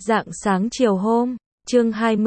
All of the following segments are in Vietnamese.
Rạng sáng chiều hôm, chương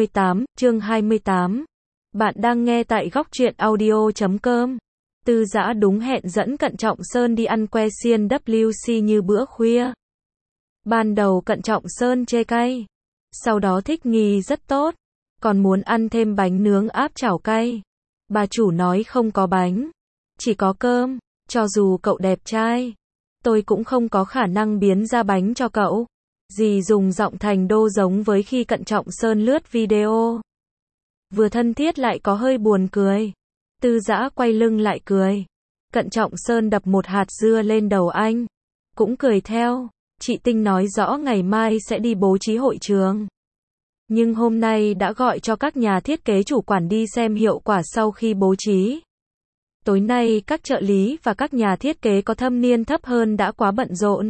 28. Bạn đang nghe tại góc truyện audio.com. Tư Dã đúng hẹn dẫn Cận Trọng Sơn đi ăn que xiên WC như bữa khuya. Ban đầu Cận Trọng Sơn chê cay, sau đó thích nghi rất tốt, còn muốn ăn thêm bánh nướng áp chảo cay. Bà chủ nói không có bánh, chỉ có cơm, cho dù cậu đẹp trai, tôi cũng không có khả năng biến ra bánh cho cậu. Dì dùng giọng thành đô giống với khi Cận Trọng Sơn lướt video. Vừa thân thiết lại có hơi buồn cười. Tư Dã quay lưng lại cười. Cận Trọng Sơn đập một hạt dưa lên đầu anh, cũng cười theo. Chị Tinh nói rõ ngày mai sẽ đi bố trí hội trường, nhưng hôm nay đã gọi cho các nhà thiết kế chủ quản đi xem hiệu quả sau khi bố trí. Tối nay các trợ lý và các nhà thiết kế có thâm niên thấp hơn đã quá bận rộn.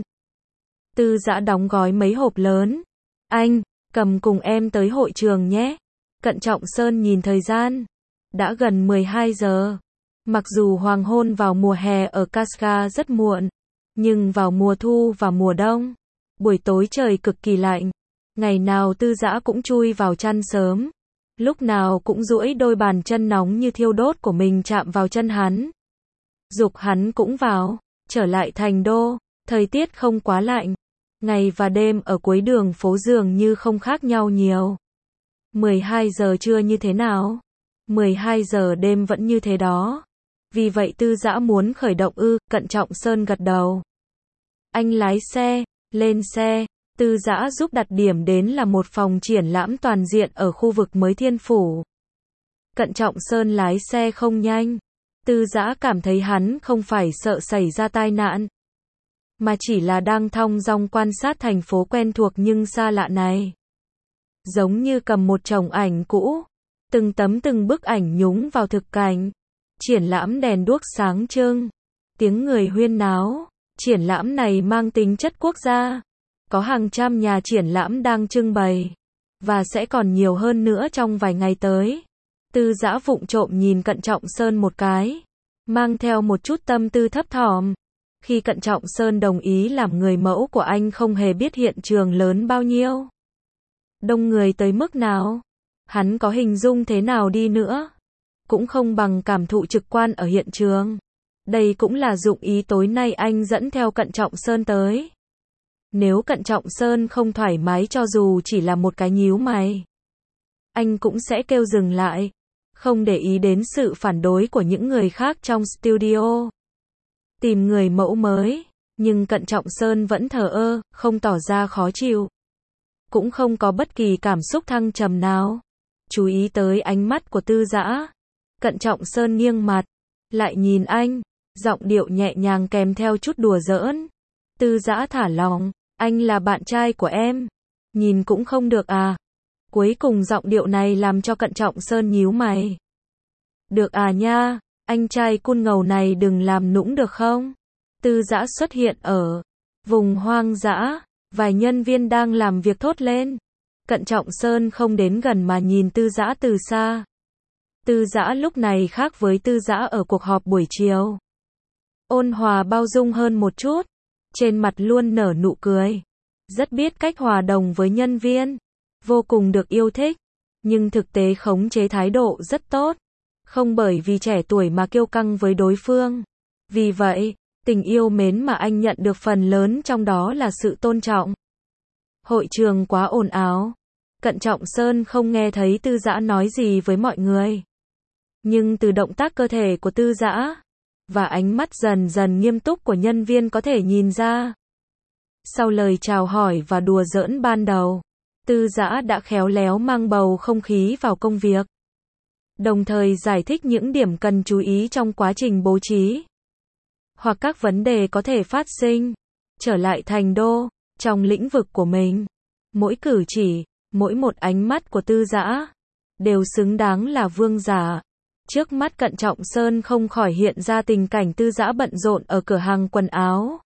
Tư Dã đóng gói mấy hộp lớn. Anh, cầm cùng em tới hội trường nhé. Cận Trọng Sơn nhìn thời gian. Đã gần 12 giờ. Mặc dù hoàng hôn vào mùa hè ở Casca rất muộn, nhưng vào mùa thu và mùa đông, buổi tối trời cực kỳ lạnh. Ngày nào Tư Dã cũng chui vào chăn sớm. Lúc nào cũng duỗi đôi bàn chân nóng như thiêu đốt của mình chạm vào chân hắn. Giục hắn cũng vào. Trở lại thành đô, thời tiết không quá lạnh. Ngày và đêm ở cuối đường phố dường như không khác nhau nhiều. 12 giờ trưa như thế nào? 12 giờ đêm vẫn như thế đó. Vì vậy Tư Dã muốn khởi động ư? Cận Trọng Sơn gật đầu. Anh lái xe, lên xe. Tư Dã giúp đặt điểm đến là một phòng triển lãm toàn diện ở khu vực mới Thiên Phủ. Cận Trọng Sơn lái xe không nhanh. Tư Dã cảm thấy hắn không phải sợ xảy ra tai nạn, mà chỉ là đang thong dong quan sát thành phố quen thuộc nhưng xa lạ này. Giống như cầm một chồng ảnh cũ, từng bức ảnh nhúng vào thực cảnh. Triển lãm đèn đuốc sáng trưng, tiếng người huyên náo. Triển lãm này mang tính chất quốc gia. Có hàng trăm nhà triển lãm đang trưng bày, và sẽ còn nhiều hơn nữa trong vài ngày tới. Tư Dã vụng trộm nhìn Cận Trọng Sơn một cái, mang theo một chút tâm tư thấp thỏm. Khi Cận Trọng Sơn đồng ý làm người mẫu của anh không hề biết hiện trường lớn bao nhiêu, đông người tới mức nào, hắn có hình dung thế nào đi nữa, cũng không bằng cảm thụ trực quan ở hiện trường. Đây cũng là dụng ý tối nay anh dẫn theo Cận Trọng Sơn tới. Nếu Cận Trọng Sơn không thoải mái cho dù chỉ là một cái nhíu mày, anh cũng sẽ kêu dừng lại, không để ý đến sự phản đối của những người khác trong studio. Tìm người mẫu mới, nhưng Cận Trọng Sơn vẫn thờ ơ, không tỏ ra khó chịu, cũng không có bất kỳ cảm xúc thăng trầm nào. Chú ý tới ánh mắt của Tư Dã, Cận Trọng Sơn nghiêng mặt, lại nhìn anh, giọng điệu nhẹ nhàng kèm theo chút đùa giỡn. Tư Dã thả lỏng, anh là bạn trai của em, nhìn cũng không được à? Cuối cùng giọng điệu này làm cho Cận Trọng Sơn nhíu mày. Được à nha, anh trai cun ngầu này đừng làm nũng được không? Tư Dã xuất hiện ở vùng hoang dã, vài nhân viên đang làm việc thốt lên. Cận Trọng Sơn không đến gần mà nhìn Tư Dã từ xa. Tư Dã lúc này khác với Tư Dã ở cuộc họp buổi chiều. Ôn hòa bao dung hơn một chút, trên mặt luôn nở nụ cười. Rất biết cách hòa đồng với nhân viên, vô cùng được yêu thích, nhưng thực tế khống chế thái độ rất tốt. Không bởi vì trẻ tuổi mà kiêu căng với đối phương. Vì vậy, tình yêu mến mà anh nhận được phần lớn trong đó là sự tôn trọng. Hội trường quá ồn ào. Cận Trọng Sơn không nghe thấy Tư Dã nói gì với mọi người. Nhưng từ động tác cơ thể của Tư Dã và ánh mắt dần dần nghiêm túc của nhân viên có thể nhìn ra. Sau lời chào hỏi và đùa giỡn ban đầu, Tư Dã đã khéo léo mang bầu không khí vào công việc, đồng thời giải thích những điểm cần chú ý trong quá trình bố trí, hoặc các vấn đề có thể phát sinh. Trở lại thành đô, trong lĩnh vực của mình, mỗi cử chỉ, mỗi một ánh mắt của Tư Dã đều xứng đáng là vương giả. Trước mắt Cận Trọng Sơn không khỏi hiện ra tình cảnh Tư Dã bận rộn ở cửa hàng quần áo.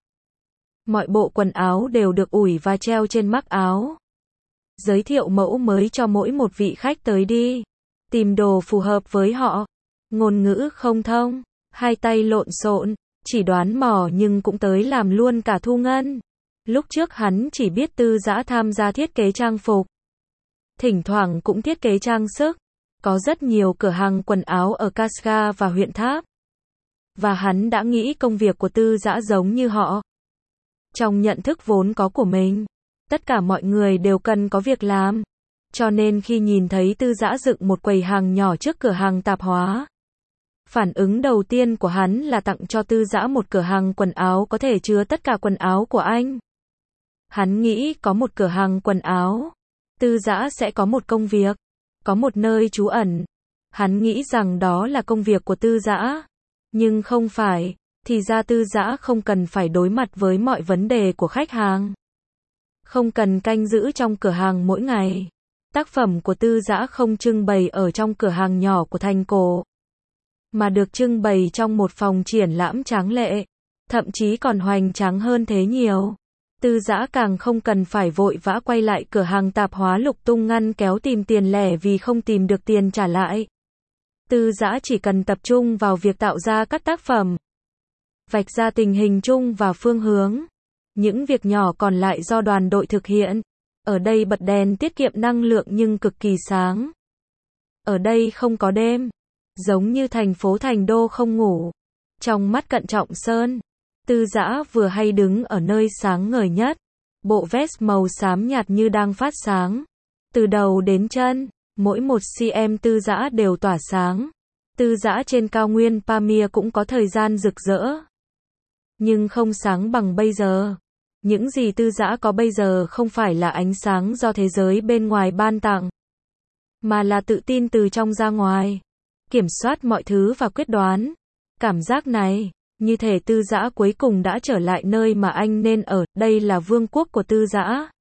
Mọi bộ quần áo đều được ủi và treo trên mác áo. Giới thiệu mẫu mới cho mỗi một vị khách tới đi. Tìm đồ phù hợp với họ. Ngôn ngữ không thông, hai tay lộn xộn, chỉ đoán mò nhưng cũng tới làm luôn cả thu ngân. Lúc trước hắn chỉ biết Tư Dã tham gia thiết kế trang phục. Thỉnh thoảng cũng thiết kế trang sức. Có rất nhiều cửa hàng quần áo ở Casga và huyện Tháp. Và hắn đã nghĩ công việc của Tư Dã giống như họ. Trong nhận thức vốn có của mình, tất cả mọi người đều cần có việc làm. Cho nên khi nhìn thấy Tư Dã dựng một quầy hàng nhỏ trước cửa hàng tạp hóa, phản ứng đầu tiên của hắn là tặng cho Tư Dã một cửa hàng quần áo có thể chứa tất cả quần áo của anh. Hắn nghĩ có một cửa hàng quần áo, Tư Dã sẽ có một công việc, có một nơi trú ẩn. Hắn nghĩ rằng đó là công việc của Tư Dã. Nhưng không phải, thì ra Tư Dã không cần phải đối mặt với mọi vấn đề của khách hàng. Không cần canh giữ trong cửa hàng mỗi ngày. Tác phẩm của Tư Dã không trưng bày ở trong cửa hàng nhỏ của thành cổ, mà được trưng bày trong một phòng triển lãm tráng lệ, thậm chí còn hoành tráng hơn thế nhiều. Tư Dã càng không cần phải vội vã quay lại cửa hàng tạp hóa lục tung ngăn kéo tìm tiền lẻ vì không tìm được tiền trả lại. Tư Dã chỉ cần tập trung vào việc tạo ra các tác phẩm, vạch ra tình hình chung và phương hướng. Những việc nhỏ còn lại do đoàn đội thực hiện. Ở đây bật đèn tiết kiệm năng lượng nhưng cực kỳ sáng. Ở đây không có đêm, giống như thành phố Thành Đô không ngủ. Trong mắt Cận Trọng Sơn, Tư Dã vừa hay đứng ở nơi sáng ngời nhất. Bộ vest màu xám nhạt như đang phát sáng. Từ đầu đến chân, mỗi một cm Tư Dã đều tỏa sáng. Tư Dã trên cao nguyên Pamir cũng có thời gian rực rỡ, nhưng không sáng bằng bây giờ. Những gì Tư Dã có bây giờ không phải là ánh sáng do thế giới bên ngoài ban tặng, mà là tự tin từ trong ra ngoài, kiểm soát mọi thứ và quyết đoán. Cảm giác này, như thể Tư Dã cuối cùng đã trở lại nơi mà anh nên ở, đây là vương quốc của Tư Dã.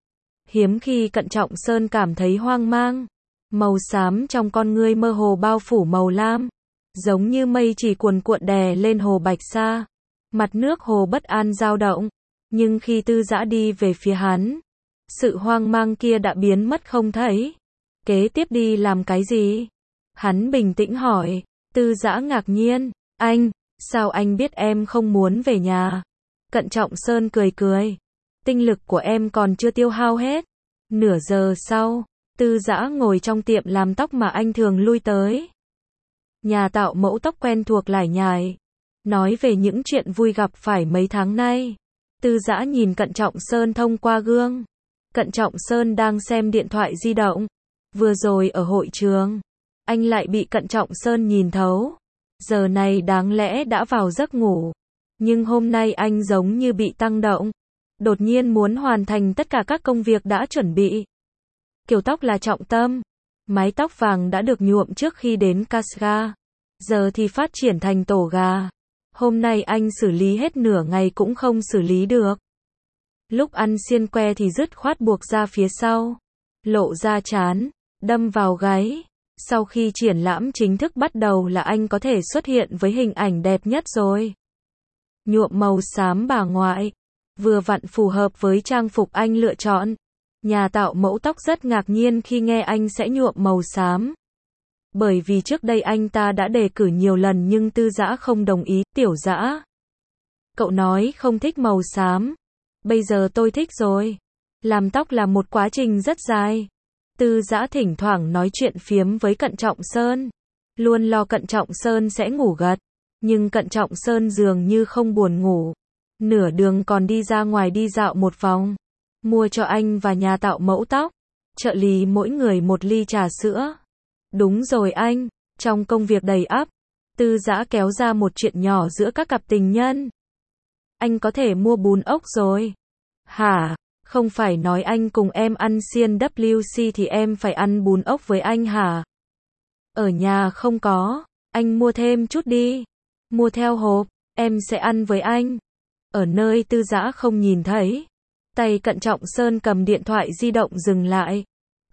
Hiếm khi Cận Trọng Sơn cảm thấy hoang mang. Màu xám trong con ngươi mơ hồ bao phủ màu lam, giống như mây chỉ cuồn cuộn đè lên hồ Bạch Sa. Mặt nước hồ bất an dao động, nhưng khi Tư Dã đi về phía hắn, sự hoang mang kia đã biến mất không thấy. Kế tiếp đi làm cái gì? Hắn bình tĩnh hỏi. Tư Dã ngạc nhiên. Anh, sao anh biết em không muốn về nhà? Cận Trọng Sơn cười cười. Tinh lực của em còn chưa tiêu hao hết. Nửa giờ sau, Tư Dã ngồi trong tiệm làm tóc mà anh thường lui tới. Nhà tạo mẫu tóc quen thuộc lải nhải, nói về những chuyện vui gặp phải mấy tháng nay. Tư Dã nhìn Cận Trọng Sơn thông qua gương. Cận Trọng Sơn đang xem điện thoại di động. Vừa rồi ở hội trường, anh lại bị Cận Trọng Sơn nhìn thấu. Giờ này đáng lẽ đã vào giấc ngủ, nhưng hôm nay anh giống như bị tăng động. Đột nhiên muốn hoàn thành tất cả các công việc đã chuẩn bị. Kiểu tóc là trọng tâm. Mái tóc vàng đã được nhuộm trước khi đến Casga. Giờ thì phát triển thành tổ gà. Hôm nay anh xử lý hết nửa ngày cũng không xử lý được. Lúc ăn xiên que thì dứt khoát buộc ra phía sau, lộ ra trán, đâm vào gáy. Sau khi triển lãm chính thức bắt đầu là anh có thể xuất hiện với hình ảnh đẹp nhất rồi. Nhuộm màu xám bà ngoại, vừa vặn phù hợp với trang phục anh lựa chọn. Nhà tạo mẫu tóc rất ngạc nhiên khi nghe anh sẽ nhuộm màu xám. Bởi vì trước đây anh ta đã đề cử nhiều lần nhưng Tư Dã không đồng ý. Tiểu Dã, cậu nói không thích màu xám. Bây giờ tôi thích rồi. Làm tóc là một quá trình rất dài. Tư Dã thỉnh thoảng nói chuyện phiếm với Cận Trọng Sơn, luôn lo Cận Trọng Sơn sẽ ngủ gật. Nhưng Cận Trọng Sơn dường như không buồn ngủ. Nửa đường còn đi ra ngoài đi dạo một vòng, mua cho anh và nhà tạo mẫu tóc, trợ lý mỗi người một ly trà sữa. Đúng rồi anh, trong công việc đầy ắp, Tư Dã kéo ra một chuyện nhỏ giữa các cặp tình nhân. Anh có thể mua bún ốc rồi. Hả? Không phải nói anh cùng em ăn xiên WC thì em phải ăn bún ốc với anh hả? Ở nhà không có, anh mua thêm chút đi. Mua theo hộp, em sẽ ăn với anh. Ở nơi Tư Dã không nhìn thấy, tay Cận Trọng Sơn cầm điện thoại di động dừng lại.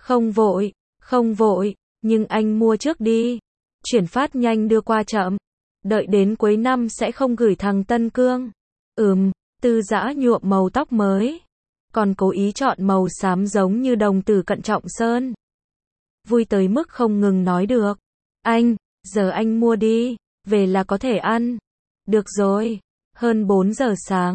Không vội, nhưng anh mua trước đi. Chuyển phát nhanh đưa qua chậm. Đợi đến cuối năm sẽ không gửi thằng Tân Cương. Tư Dã nhuộm màu tóc mới, còn cố ý chọn màu xám giống như đồng tử Cận Trọng Sơn. Vui tới mức không ngừng nói được. Anh, giờ anh mua đi, về là có thể ăn. Được rồi. Hơn 4 giờ sáng,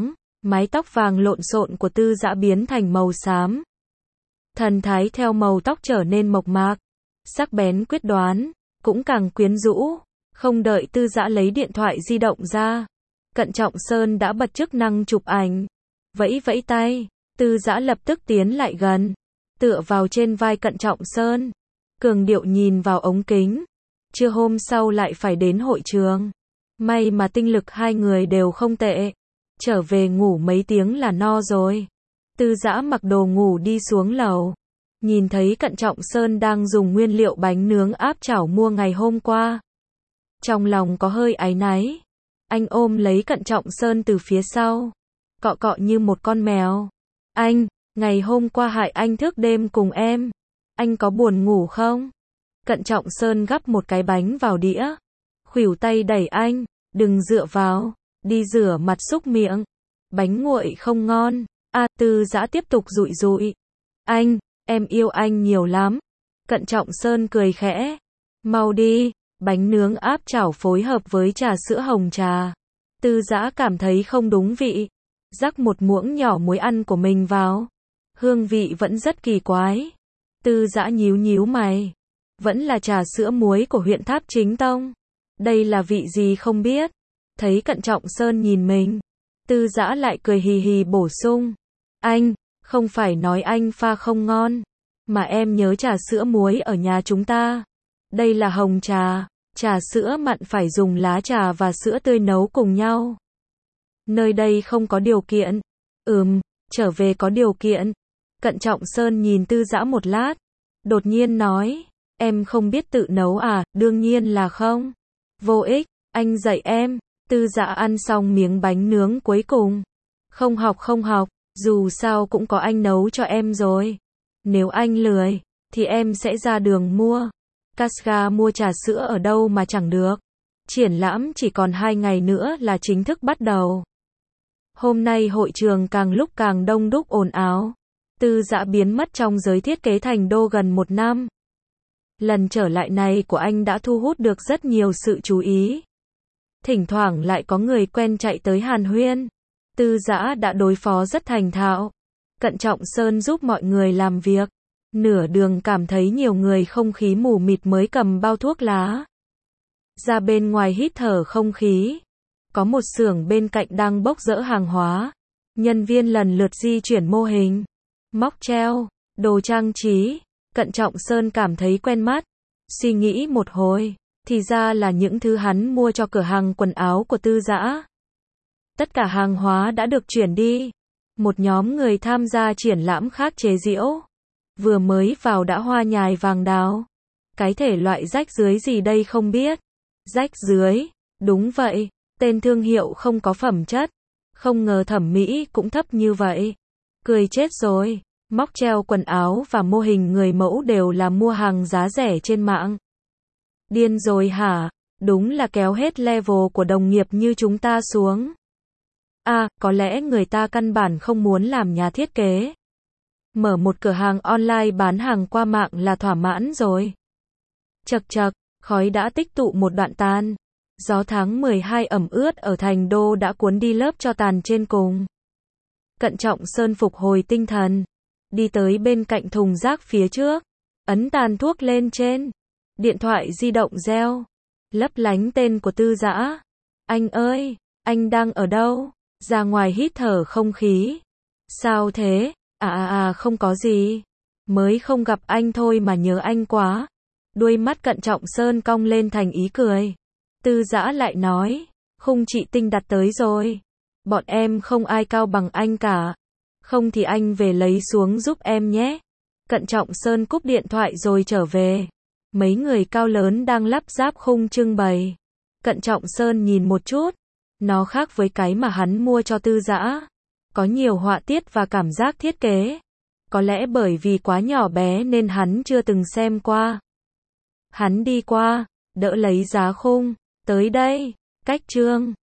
Mái tóc vàng lộn xộn của Tư Dã biến thành màu xám. Thần thái theo màu tóc trở nên mộc mạc, sắc bén quyết đoán, cũng càng quyến rũ. Không đợi Tư Dã lấy điện thoại di động ra, Cận Trọng Sơn đã bật chức năng chụp ảnh. Vẫy vẫy tay, Tư Dã lập tức tiến lại gần, tựa vào trên vai Cận Trọng Sơn, cường điệu nhìn vào ống kính. Trưa hôm sau lại phải đến hội trường. May mà tinh lực hai người đều không tệ. Trở về ngủ mấy tiếng là no rồi. Tư Dã mặc đồ ngủ đi xuống lầu. Nhìn thấy Cận Trọng Sơn đang dùng nguyên liệu bánh nướng áp chảo mua ngày hôm qua. Trong lòng có hơi áy náy. Anh ôm lấy Cận Trọng Sơn từ phía sau, cọ cọ như một con mèo. Anh, ngày hôm qua hại anh thức đêm cùng em. Anh có buồn ngủ không? Cận Trọng Sơn gắp một cái bánh vào đĩa. Khuỷu tay đẩy anh, đừng dựa vào, đi rửa mặt súc miệng. Bánh nguội không ngon. Tư Dã tiếp tục dụi dụi. Anh, em yêu anh nhiều lắm. Cận Trọng Sơn cười khẽ. Mau đi. Bánh nướng áp chảo phối hợp với trà sữa hồng trà. Tư Dã cảm thấy không đúng vị. Rắc một muỗng nhỏ muối ăn của mình vào. Hương vị vẫn rất kỳ quái. Tư Dã nhíu nhíu mày. Vẫn là trà sữa muối của huyện Tháp Chính Tông. Đây là vị gì không biết. Thấy Cận Trọng Sơn nhìn mình, Tư Dã lại cười hì hì bổ sung. Anh, không phải nói anh pha không ngon, mà em nhớ trà sữa muối ở nhà chúng ta. Đây là hồng trà, trà sữa mặn phải dùng lá trà và sữa tươi nấu cùng nhau. Nơi đây không có điều kiện. Trở về có điều kiện. Cận Trọng Sơn nhìn Tư Dã một lát, đột nhiên nói, em không biết tự nấu à? Đương nhiên là không. Vô ích, anh dạy em. Tư Dã ăn xong miếng bánh nướng cuối cùng. Không học, dù sao cũng có anh nấu cho em rồi. Nếu anh lười, thì em sẽ ra đường mua. Casga mua trà sữa ở đâu mà chẳng được. Triển lãm chỉ còn 2 ngày nữa là chính thức bắt đầu. Hôm nay hội trường càng lúc càng đông đúc ồn ào. Tư Dã biến mất trong giới thiết kế thành đô gần 1 năm. Lần trở lại này của anh đã thu hút được rất nhiều sự chú ý. Thỉnh thoảng lại có người quen chạy tới hàn huyên. Tư Dã đã đối phó rất thành thạo. Cận Trọng Sơn giúp mọi người làm việc. Nửa đường cảm thấy nhiều người không khí mù mịt mới cầm bao thuốc lá ra bên ngoài hít thở không khí. Có một xưởng bên cạnh đang bốc dỡ hàng hóa. Nhân viên lần lượt di chuyển mô hình, móc treo, đồ trang trí. Cận Trọng Sơn cảm thấy quen mắt. Suy nghĩ một hồi, thì ra là những thứ hắn mua cho cửa hàng quần áo của Tư Dã. Tất cả hàng hóa đã được chuyển đi. Một nhóm người tham gia triển lãm khác chế giễu. Vừa mới vào đã hoa nhài vàng đào. Cái thể loại rách rưới gì đây không biết. Rách rưới, đúng vậy, tên thương hiệu không có phẩm chất. Không ngờ thẩm mỹ cũng thấp như vậy. Cười chết rồi. Móc treo quần áo và mô hình người mẫu đều là mua hàng giá rẻ trên mạng. Điên rồi hả? Đúng là kéo hết level của đồng nghiệp như chúng ta xuống. Có lẽ người ta căn bản không muốn làm nhà thiết kế. Mở một cửa hàng online bán hàng qua mạng là thỏa mãn rồi. Chậc chậc, khói đã tích tụ một đoạn tan. Gió tháng 12 ẩm ướt ở thành đô đã cuốn đi lớp tro tàn trên cùng. Cận Trọng Sơn phục hồi tinh thần. Đi tới bên cạnh thùng rác phía trước. Ấn tàn thuốc lên trên. Điện thoại di động reo. Lấp lánh tên của Tư Dã. Anh ơi, anh đang ở đâu? Ra ngoài hít thở không khí. Sao thế? Không có gì. Mới không gặp anh thôi mà nhớ anh quá. Đuôi mắt Cận Trọng Sơn cong lên thành ý cười. Tư Dã lại nói, khung chị Tinh đặt tới rồi. Bọn em không ai cao bằng anh cả. Không thì anh về lấy xuống giúp em nhé. Cận Trọng Sơn cúp điện thoại rồi trở về. Mấy người cao lớn đang lắp ráp khung trưng bày. Cận Trọng Sơn nhìn một chút. Nó khác với cái mà hắn mua cho Tư Dã. Có nhiều họa tiết và cảm giác thiết kế. Có lẽ bởi vì quá nhỏ bé nên hắn chưa từng xem qua. Hắn đi qua, đỡ lấy giá khung. Tới đây, cách chương.